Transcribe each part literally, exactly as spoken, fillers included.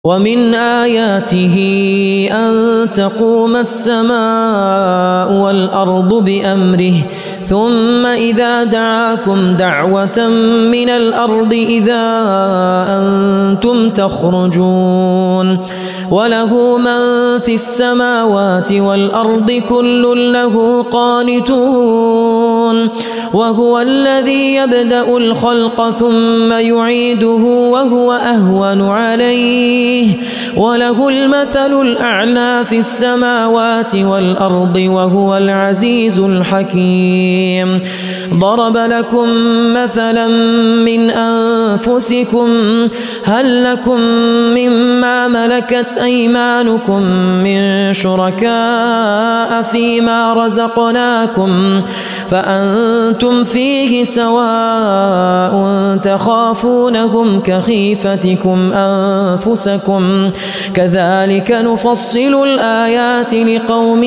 ومن آياته أن تقوم السماء والأرض بأمره ثم إذا دعاكم دعوة من الأرض إذا أنتم تخرجون وله من في السماوات والأرض كل له قانتون وهو الذي يبدأ الخلق ثم يعيده وهو أهون عليه وله المثل الأعلى في السماوات والأرض وهو العزيز الحكيم. ضرب لكم مثلا من أنفسكم هل لكم مما ملكت أيمانكم من شركاء فيما رزقناكم فأنتم فيه سواء تخافونهم كخيفتكم أنفسكم كذلك نفصل الآيات لقوم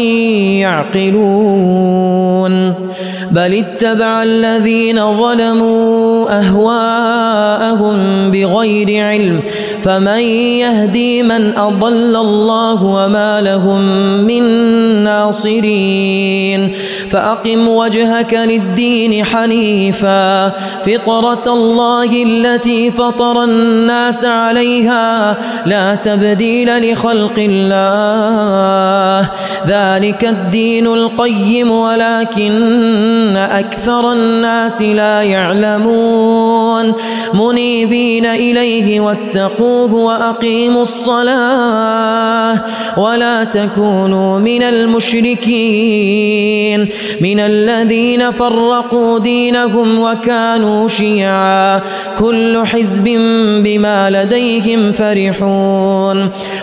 يعقلون. بل اتبع الذين ظلموا أهواءهم بغير علم فمن يهدي من أضل الله وما لهم من ناصرين. فأقم وجهك للدين حنيفا فطرة الله التي فطر الناس عليها لا تبديل لخلق الله ذلك الدين القيم ولكن أكثر الناس لا يعلمون. منيبين إليه واتقوه وأقيموا الصلاة ولا تكونوا من المشركين من الذين فرقوا دينهم وكانوا شيعا كل حزب بما لديهم فرحون.